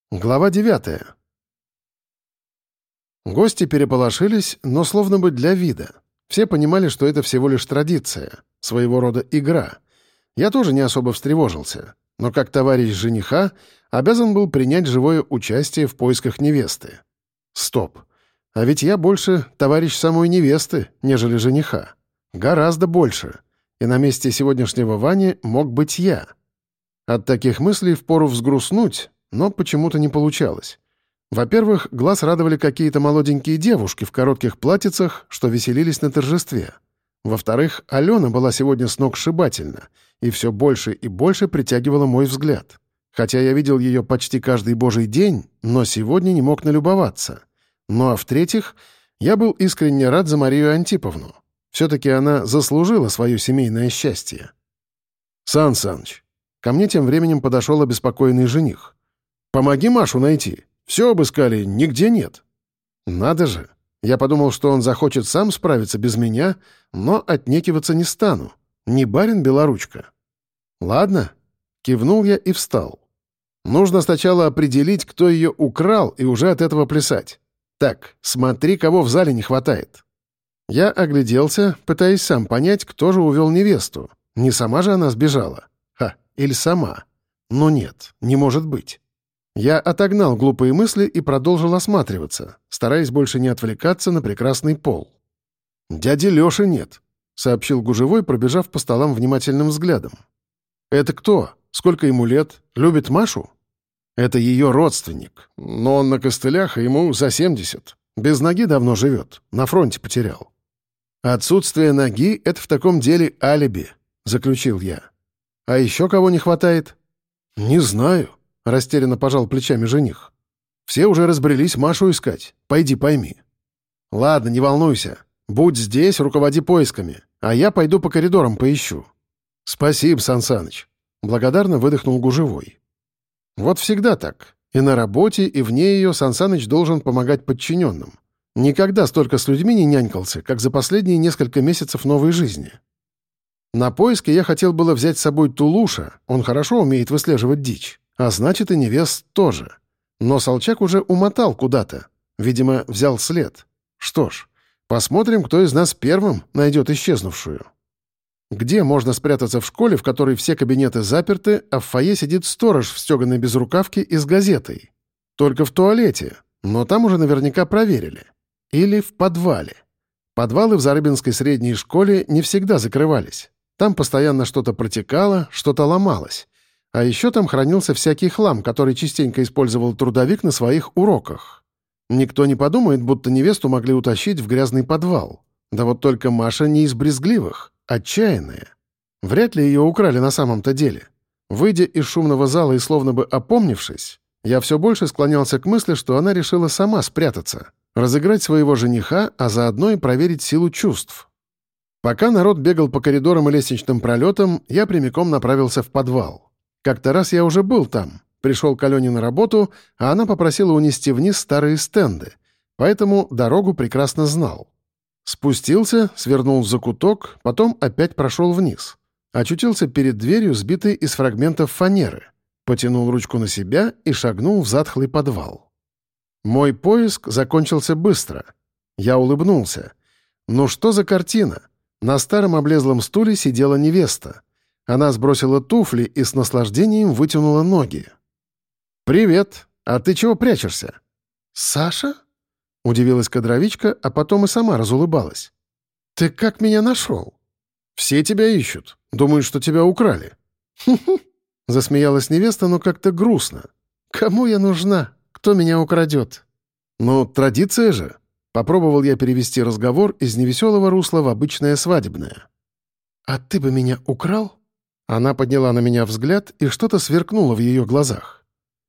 Глава 9. Гости переполошились, но словно бы для вида. Все понимали, что это всего лишь традиция, своего рода игра. Я тоже не особо встревожился, но как товарищ жениха обязан был принять живое участие в поисках невесты. Стоп. А ведь я больше товарищ самой невесты, нежели жениха. Гораздо больше. И на месте сегодняшнего Вани мог быть я. От таких мыслей впору взгрустнуть, но почему-то не получалось. Во-первых, глаз радовали какие-то молоденькие девушки в коротких платьицах, что веселились на торжестве. Во-вторых, Алена была сегодня сногсшибательна и все больше и больше притягивала мой взгляд. Хотя я видел ее почти каждый божий день, но сегодня не мог налюбоваться. Ну а в-третьих, я был искренне рад за Марию Антиповну. Все-таки она заслужила свое семейное счастье. «Сан Саныч». Ко мне тем временем подошел обеспокоенный жених. «Помоги Машу найти. Все обыскали, нигде нет». «Надо же. Я подумал, что он захочет сам справиться без меня, но отнекиваться не стану. Не барин Белоручка». «Ладно». Кивнул я и встал. «Нужно сначала определить, кто ее украл, и уже от этого плясать. Так, смотри, кого в зале не хватает». Я огляделся, пытаясь сам понять, кто же увел невесту. Не сама же она сбежала? Или сама? Но нет, не может быть. Я отогнал глупые мысли и продолжил осматриваться, стараясь больше не отвлекаться на прекрасный пол. «Дяди Лёши нет», — сообщил Гужевой, пробежав по столам внимательным взглядом. «Это кто? Сколько ему лет? Любит Машу?» «Это ее родственник, но он на костылях, и ему за 70. Без ноги давно живет, на фронте потерял». «Отсутствие ноги — это в таком деле алиби», — заключил я. «А еще кого не хватает?» «Не знаю», — растерянно пожал плечами жених. «Все уже разбрелись Машу искать. Пойди пойми». «Ладно, не волнуйся. Будь здесь, руководи поисками, а я пойду по коридорам поищу». «Спасибо, Сан Саныч», — благодарно выдохнул Гужевой. Вот всегда так. И на работе, и вне ее Сан Саныч должен помогать подчиненным. Никогда столько с людьми не нянькался, как за последние несколько месяцев новой жизни. На поиски я хотел было взять с собой Тулуша, он хорошо умеет выслеживать дичь, а значит и невест тоже. Но Солчак уже умотал куда-то, видимо, взял след. Что ж, посмотрим, кто из нас первым найдет исчезнувшую. Где можно спрятаться в школе, в которой все кабинеты заперты, а в фойе сидит сторож в стеганой безрукавке и с газетой? Только в туалете, но там уже наверняка проверили. Или в подвале. Подвалы в Зарыбинской средней школе не всегда закрывались. Там постоянно что-то протекало, что-то ломалось. А еще там хранился всякий хлам, который частенько использовал трудовик на своих уроках. Никто не подумает, будто невесту могли утащить в грязный подвал. Да вот только Маша не из брезгливых, отчаянная. Вряд ли ее украли на самом-то деле. Выйдя из шумного зала и словно бы опомнившись, я все больше склонялся к мысли, что она решила сама спрятаться, разыграть своего жениха, а заодно и проверить силу чувств. Пока народ бегал по коридорам и лестничным пролетам, я прямиком направился в подвал. Как-то раз я уже был там, пришел к Алене на работу, а она попросила унести вниз старые стенды, поэтому дорогу прекрасно знал. Спустился, свернул в закуток, потом опять прошел вниз. Очутился перед дверью, сбитой из фрагментов фанеры, потянул ручку на себя и шагнул в затхлый подвал. Мой поиск закончился быстро. Я улыбнулся. Ну что за картина? На старом облезлом стуле сидела невеста. Она сбросила туфли и с наслаждением вытянула ноги. «Привет! А ты чего прячешься?» «Саша?» — удивилась кадровичка, а потом и сама разулыбалась. «Ты как меня нашел?» «Все тебя ищут. Думают, что тебя украли». «Хм-хм!» — засмеялась невеста, но как-то грустно. «Кому я нужна? Кто меня украдет?» «Ну, традиция же». Попробовал я перевести разговор из невеселого русла в обычное свадебное. «А ты бы меня украл?» Она подняла на меня взгляд, и что-то сверкнуло в ее глазах.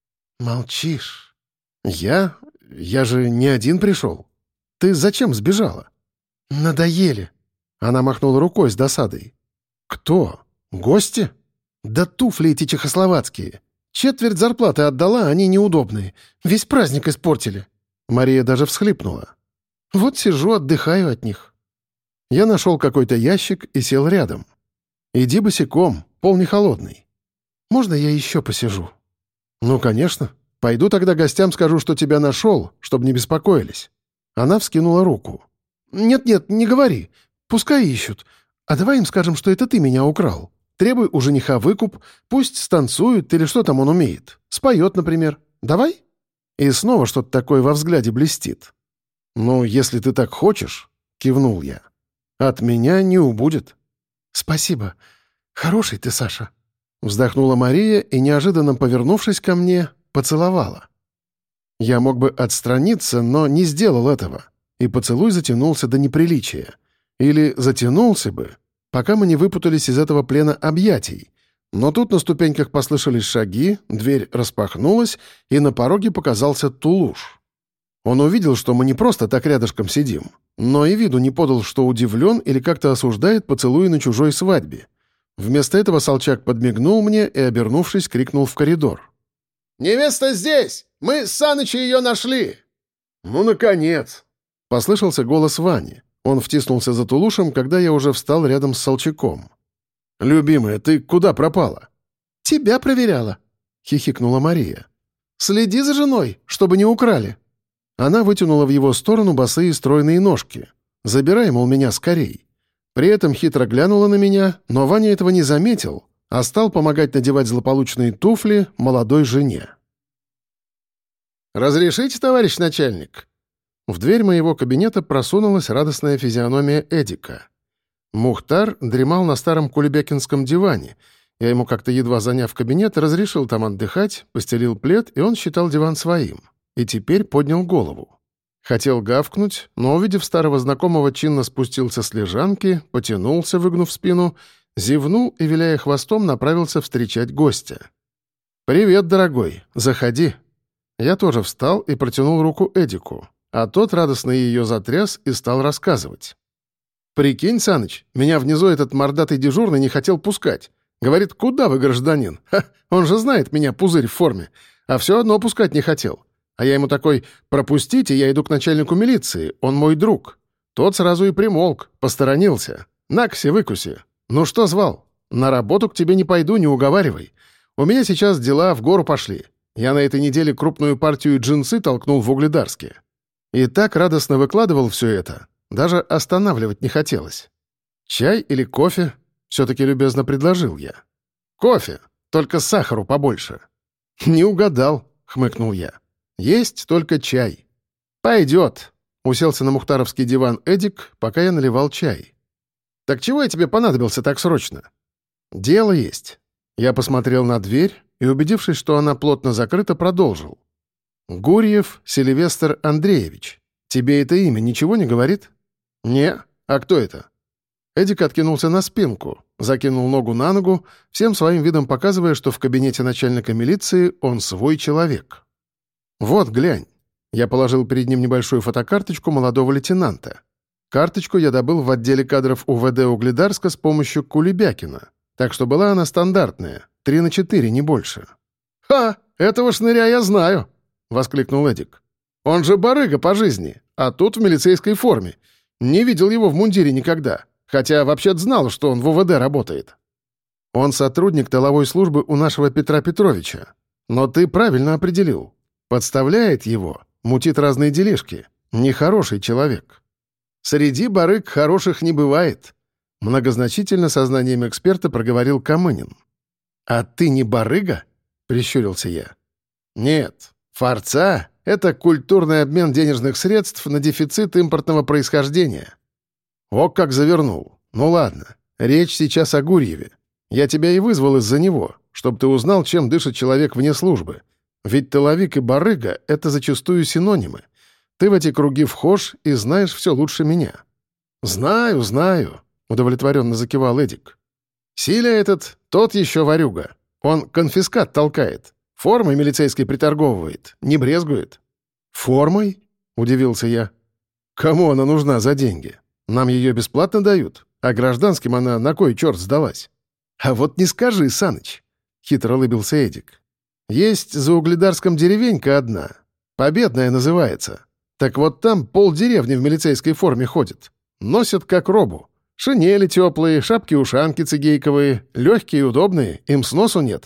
«Молчишь». «Я? Я же не один пришел. Ты зачем сбежала?» «Надоели». Она махнула рукой с досадой. «Кто? Гости?» «Да туфли эти чехословацкие. Четверть зарплаты отдала, они неудобные. Весь праздник испортили». Мария даже всхлипнула. «Вот сижу, отдыхаю от них». Я нашел какой-то ящик и сел рядом. «Иди босиком, пол не холодный». «Можно я еще посижу?» «Ну, конечно». Пойду тогда гостям скажу, что тебя нашел, чтобы не беспокоились». Она вскинула руку. «Нет-нет, не говори. Пускай ищут. А давай им скажем, что это ты меня украл. Требуй у жениха выкуп, пусть станцует или что там он умеет. Споет, например. Давай?» И снова что-то такое во взгляде блестит. «Ну, если ты так хочешь», — кивнул я. «От меня не убудет». «Спасибо. Хороший ты, Саша», — вздохнула Мария и, неожиданно повернувшись ко мне, поцеловала. Я мог бы отстраниться, но не сделал этого, и поцелуй затянулся до неприличия. Или затянулся бы, пока мы не выпутались из этого плена объятий. Но тут на ступеньках послышались шаги, дверь распахнулась, и на пороге показался Тулуш. Он увидел, что мы не просто так рядышком сидим, но и виду не подал, что удивлен или как-то осуждает поцелуи на чужой свадьбе. Вместо этого Солчак подмигнул мне и, обернувшись, крикнул в коридор. «Невеста здесь! Мы с Санычем ее нашли!» «Ну, наконец!» — послышался голос Вани. Он втиснулся за Тулушем, когда я уже встал рядом с Солчаком. «Любимая, ты куда пропала?» «Тебя проверяла», — хихикнула Мария. «Следи за женой, чтобы не украли». Она вытянула в его сторону босые стройные ножки. «Забирай, мол, меня скорей». При этом хитро глянула на меня, но Ваня этого не заметил, а стал помогать надевать злополучные туфли молодой жене. «Разрешите, товарищ начальник?» В дверь моего кабинета просунулась радостная физиономия Эдика. Мухтар дремал на старом кулебякинском диване. Я ему как-то, едва заняв кабинет, разрешил там отдыхать, постелил плед, и он считал диван своим. И теперь поднял голову. Хотел гавкнуть, но, увидев старого знакомого, чинно спустился с лежанки, потянулся, выгнув спину, зевнул и, виляя хвостом, направился встречать гостя. «Привет, дорогой, заходи». Я тоже встал и протянул руку Эдику, а тот радостно ее затряс и стал рассказывать. «Прикинь, Саныч, меня внизу этот мордатый дежурный не хотел пускать. Говорит, куда вы, гражданин? Ха, он же знает меня, пузырь в форме. А все одно пускать не хотел. А я ему такой, пропустите, я иду к начальнику милиции, он мой друг». Тот сразу и примолк, посторонился. «Накси, выкуси. Ну что звал? На работу к тебе не пойду, не уговаривай. У меня сейчас дела в гору пошли. Я на этой неделе крупную партию джинсы толкнул в Угледарске». И так радостно выкладывал все это. Даже останавливать не хотелось. «Чай или кофе?» — все-таки любезно предложил я. «Кофе, только сахару побольше». «Не угадал», — хмыкнул я. «Есть только чай». «Пойдет», — уселся на мухтаровский диван Эдик, пока я наливал чай. «Так чего я тебе понадобился так срочно?» «Дело есть». Я посмотрел на дверь и, убедившись, что она плотно закрыта, продолжил. «Гурьев Сильвестр Андреевич. Тебе это имя ничего не говорит?» «Не. А кто это?» Эдик откинулся на спинку, закинул ногу на ногу, всем своим видом показывая, что в кабинете начальника милиции он свой человек. «Вот, глянь». Я положил перед ним небольшую фотокарточку молодого лейтенанта. Карточку я добыл в отделе кадров УВД Угледарска с помощью Кулебякина. Так что была она стандартная, 3×4, не больше. «Ха! Этого шныря я знаю!» — воскликнул Эдик. «Он же барыга по жизни, а тут в милицейской форме. Не видел его в мундире никогда, хотя вообще-то знал, что он в УВД работает». «Он сотрудник тыловой службы у нашего Петра Петровича. Но ты правильно определил. Подставляет его, мутит разные делишки. Нехороший человек». «Среди барыг хороших не бывает», — многозначительно сознанием эксперта проговорил Камынин. «А ты не барыга?» — прищурился я. «Нет, форца — это культурный обмен денежных средств на дефицит импортного происхождения». «О, как завернул. Ну ладно, речь сейчас о Гурьеве. Я тебя и вызвал из-за него, чтобы ты узнал, чем дышит человек вне службы. Ведь тыловик и барыга — это зачастую синонимы. Ты в эти круги вхож и знаешь все лучше меня». «Знаю, знаю», — удовлетворенно закивал Эдик. «Силя этот, тот еще ворюга. Он конфискат толкает. Формой милицейской приторговывает, не брезгует». «Формой?» — удивился я. «Кому она нужна за деньги? Нам ее бесплатно дают, а гражданским она на кой черт сдалась?» «А вот не скажи, Саныч», — хитро улыбился Эдик. «Есть за Угледарском деревенька одна. Победная называется. Так вот там полдеревни в милицейской форме ходит. Носят как робу. Шинели теплые, шапки-ушанки цигейковые, легкие и удобные, им сносу нет.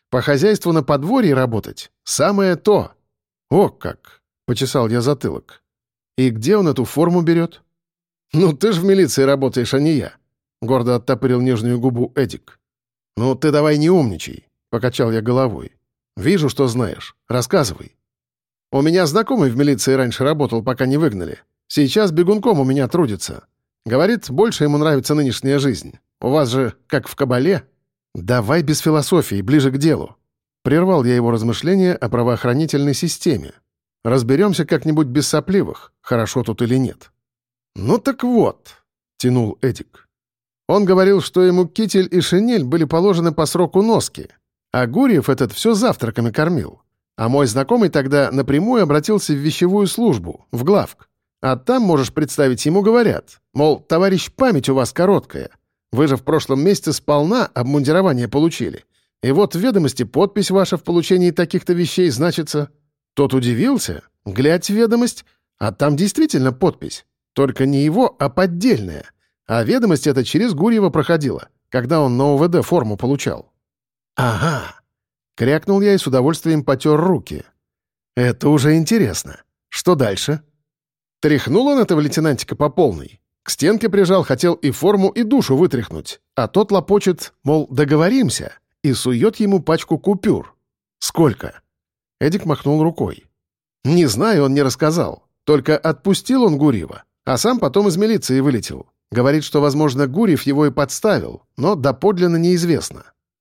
По хозяйству на подворье работать — самое то. О как! — почесал я затылок. И где он эту форму берет? Ну, ты ж в милиции работаешь, а не я. Гордо оттопырил нижнюю губу Эдик. Ну, ты давай не умничай, — покачал я головой. Вижу, что знаешь. Рассказывай. У меня знакомый в милиции раньше работал, пока не выгнали. Сейчас бегунком у меня трудится. Говорит, больше ему нравится нынешняя жизнь. У вас же как в кабале. Давай без философии, ближе к делу. Прервал я его размышления о правоохранительной системе. Разберемся как-нибудь без сопливых, хорошо тут или нет. Ну так вот, тянул Эдик. Он говорил, что ему китель и шинель были положены по сроку носки, а Гурьев этот все завтраками кормил. А мой знакомый тогда напрямую обратился в вещевую службу, в главк. А там, можешь представить, ему говорят, мол, товарищ, память у вас короткая. Вы же в прошлом месяце сполна обмундирование получили. И вот в ведомости подпись ваша в получении таких-то вещей значится. Тот удивился, глядь в ведомость, а там действительно подпись. Только не его, а поддельная. А ведомость эта через Гурьева проходила, когда он на ОВД форму получал. «Ага!» — крякнул я и с удовольствием потер руки. «Это уже интересно. Что дальше?» Тряхнул он этого лейтенантика по полной. К стенке прижал, хотел и форму, и душу вытряхнуть. А тот лопочет, мол, договоримся, и сует ему пачку купюр. «Сколько?» Эдик махнул рукой. «Не знаю, он не рассказал. Только отпустил он Гурьева, а сам потом из милиции вылетел. Говорит, что, возможно, Гурьев его и подставил, но доподлинно неизвестно».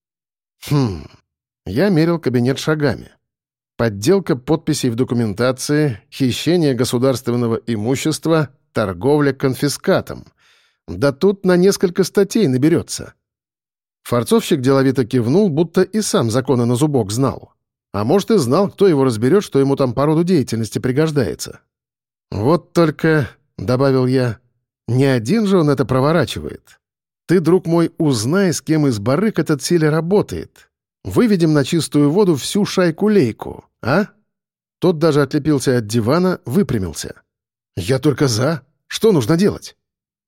Я мерил кабинет шагами. Подделка подписей в документации, хищение государственного имущества, торговля конфискатом. Да тут на несколько статей наберется. Форцовщик деловито кивнул, будто и сам законы на зубок знал. А может, и знал, кто его разберет, что ему там по роду деятельности пригождается. «Вот только», — добавил я, — «не один же он это проворачивает. Ты, друг мой, узнай, с кем из барыг этот Силя работает. Выведем на чистую воду всю шайку-лейку, а?» Тот даже отлепился от дивана, выпрямился. «Я только за. Что нужно делать?»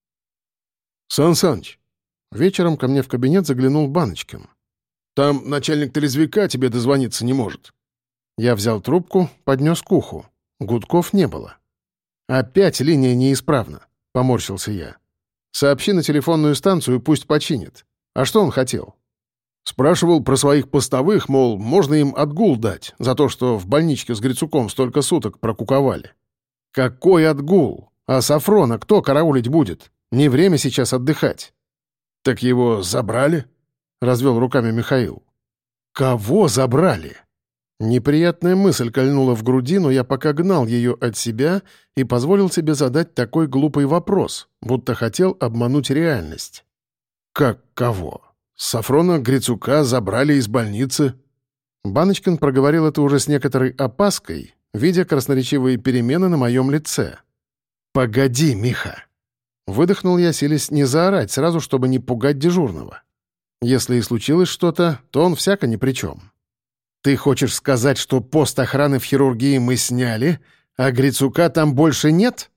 «Сан Саныч». Вечером ко мне в кабинет заглянул Баночкин. «Там начальник трезвика тебе дозвониться не может». Я взял трубку, поднес к уху. Гудков не было. «Опять линия неисправна», — поморщился я. «Сообщи на телефонную станцию, пусть починит. А что он хотел?» Спрашивал про своих постовых, мол, можно им отгул дать за то, что в больничке с Грицуком столько суток прокуковали. «Какой отгул? А Сафрона кто караулить будет? Не время сейчас отдыхать». «Так его забрали?» — развел руками Михаил. «Кого забрали?» Неприятная мысль кольнула в груди, но я пока гнал ее от себя и позволил себе задать такой глупый вопрос, будто хотел обмануть реальность. «Как кого? Сафрона Грицука забрали из больницы?» Баночкин проговорил это уже с некоторой опаской, видя красноречивые перемены на моем лице. «Погоди, Миха!» Выдохнул я, силясь не заорать сразу, чтобы не пугать дежурного. Если и случилось что-то, то он всяко ни при чем. «Ты хочешь сказать, что пост охраны в хирургии мы сняли, а Грицука там больше нет?»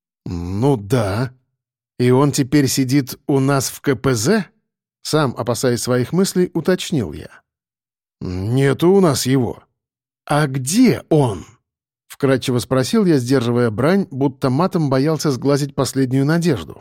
«Ну да. И он теперь сидит у нас в КПЗ?» Сам, опасаясь своих мыслей, уточнил я. «Нету у нас его». «А где он?» — вкратчиво спросил я, сдерживая брань, будто матом боялся сглазить последнюю надежду.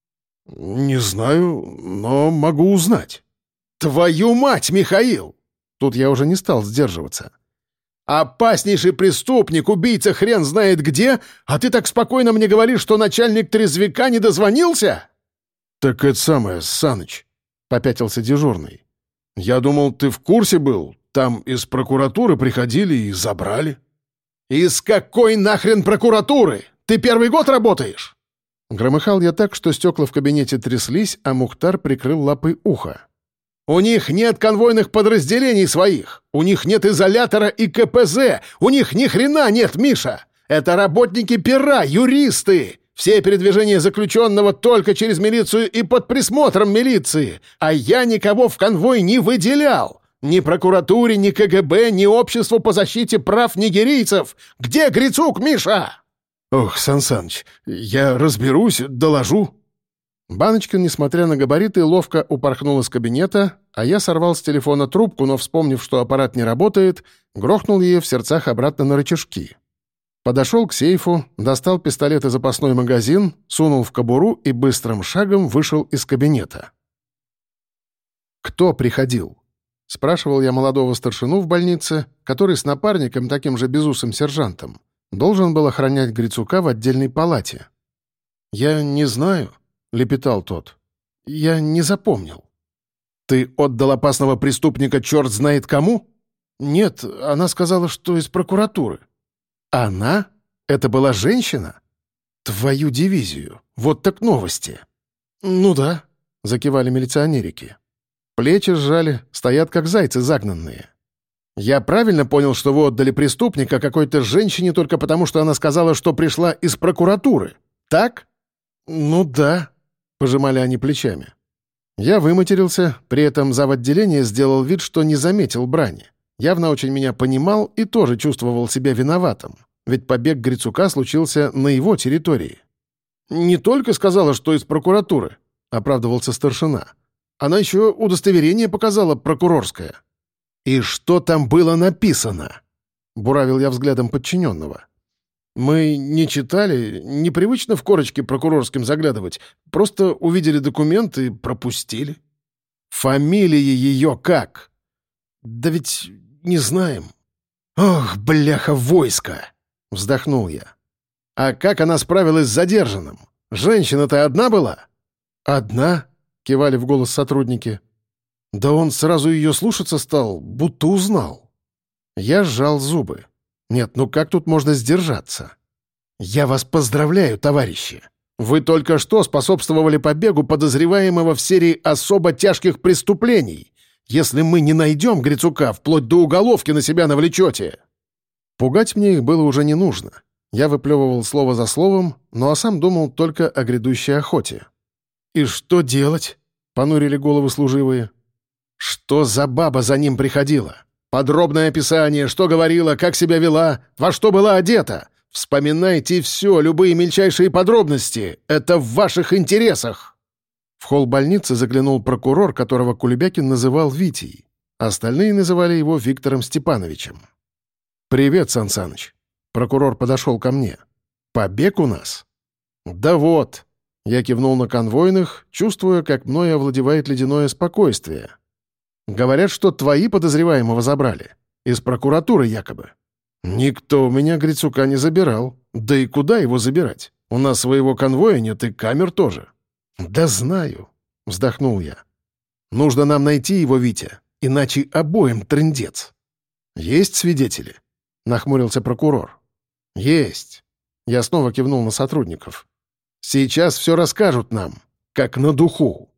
«Не знаю, но могу узнать». «Твою мать, Михаил!» Тут я уже не стал сдерживаться. «Опаснейший преступник, убийца хрен знает где, а ты так спокойно мне говоришь, что начальник трезвика не дозвонился?» «Так это самое, Саныч», — попятился дежурный. «Я думал, ты в курсе был. Там из прокуратуры приходили и забрали». «Из какой нахрен прокуратуры? Ты первый год работаешь?» Громыхал я так, что стекла в кабинете тряслись, а Мухтар прикрыл лапой ухо. «У них нет конвойных подразделений своих. У них нет изолятора и КПЗ. У них ни хрена нет, Миша. Это работники пера, юристы. Все передвижения заключенного только через милицию и под присмотром милиции. А я никого в конвой не выделял. Ни прокуратуре, ни КГБ, ни обществу по защите прав нигерийцев. Где Грицук, Миша?» «Ох, Сан Саныч, я разберусь, доложу». Баночкин, несмотря на габариты, ловко упорхнул из кабинета, а я сорвал с телефона трубку, но, вспомнив, что аппарат не работает, грохнул ее в сердцах обратно на рычажки. Подошел к сейфу, достал пистолет и запасной магазин, сунул в кобуру и быстрым шагом вышел из кабинета. «Кто приходил?» — спрашивал я молодого старшину в больнице, который с напарником, таким же безусым сержантом, должен был охранять Грицука в отдельной палате. «Я не знаю», — лепетал тот. «Я не запомнил». «Ты отдал опасного преступника черт знает кому?» «Нет, она сказала, что из прокуратуры». «Она? Это была женщина?» «Твою дивизию! Вот так новости!» «Ну да», — закивали милиционерики. Плечи сжали, стоят как зайцы загнанные. «Я правильно понял, что вы отдали преступника какой-то женщине только потому, что она сказала, что пришла из прокуратуры? Так?» «Ну да», — пожимали они плечами. Я выматерился, при этом зав. Отделения сделал вид, что не заметил брани. Явно очень меня понимал и тоже чувствовал себя виноватым, ведь побег Грицука случился на его территории. «Не только сказала, что из прокуратуры», — оправдывался старшина. «Она еще удостоверение показала прокурорское». «И что там было написано?» — буравил я взглядом подчиненного. «Мы не читали, непривычно в корочки прокурорским заглядывать, просто увидели документ и пропустили». «Фамилия ее как?» «Да ведь не знаем». «Ох, бляха, войско!» — вздохнул я. «А как она справилась с задержанным? Женщина-то одна была?» «Одна?» — кивали в голос сотрудники. «Да он сразу ее слушаться стал, будто узнал». Я сжал зубы. «Нет, ну как тут можно сдержаться?» «Я вас поздравляю, товарищи! Вы только что способствовали побегу подозреваемого в серии особо тяжких преступлений. Если мы не найдем Грицука, вплоть до уголовки на себя навлечете». Пугать мне их было уже не нужно. Я выплевывал слово за словом, ну а сам думал только о грядущей охоте. «И что делать?» — понурили головы служивые. «Что за баба за ним приходила? Подробное описание, что говорила, как себя вела, во что была одета. Вспоминайте все, любые мельчайшие подробности. Это в ваших интересах». В холл больницы заглянул прокурор, которого Кулебякин называл Витей. Остальные называли его Виктором Степановичем. «Привет, Сан Саныч». Прокурор подошел ко мне. «Побег у нас?» «Да вот». Я кивнул на конвойных, чувствуя, как мной овладевает ледяное спокойствие. «Говорят, что твои подозреваемого забрали. Из прокуратуры якобы». «Никто у меня Грицука не забирал. Да и куда его забирать? У нас своего конвоя нет и камер тоже». «Да знаю», — вздохнул я. «Нужно нам найти его, Витя, иначе обоим трындец». «Есть свидетели?» — нахмурился прокурор. «Есть». Я снова кивнул на сотрудников. «Сейчас все расскажут нам, как на духу».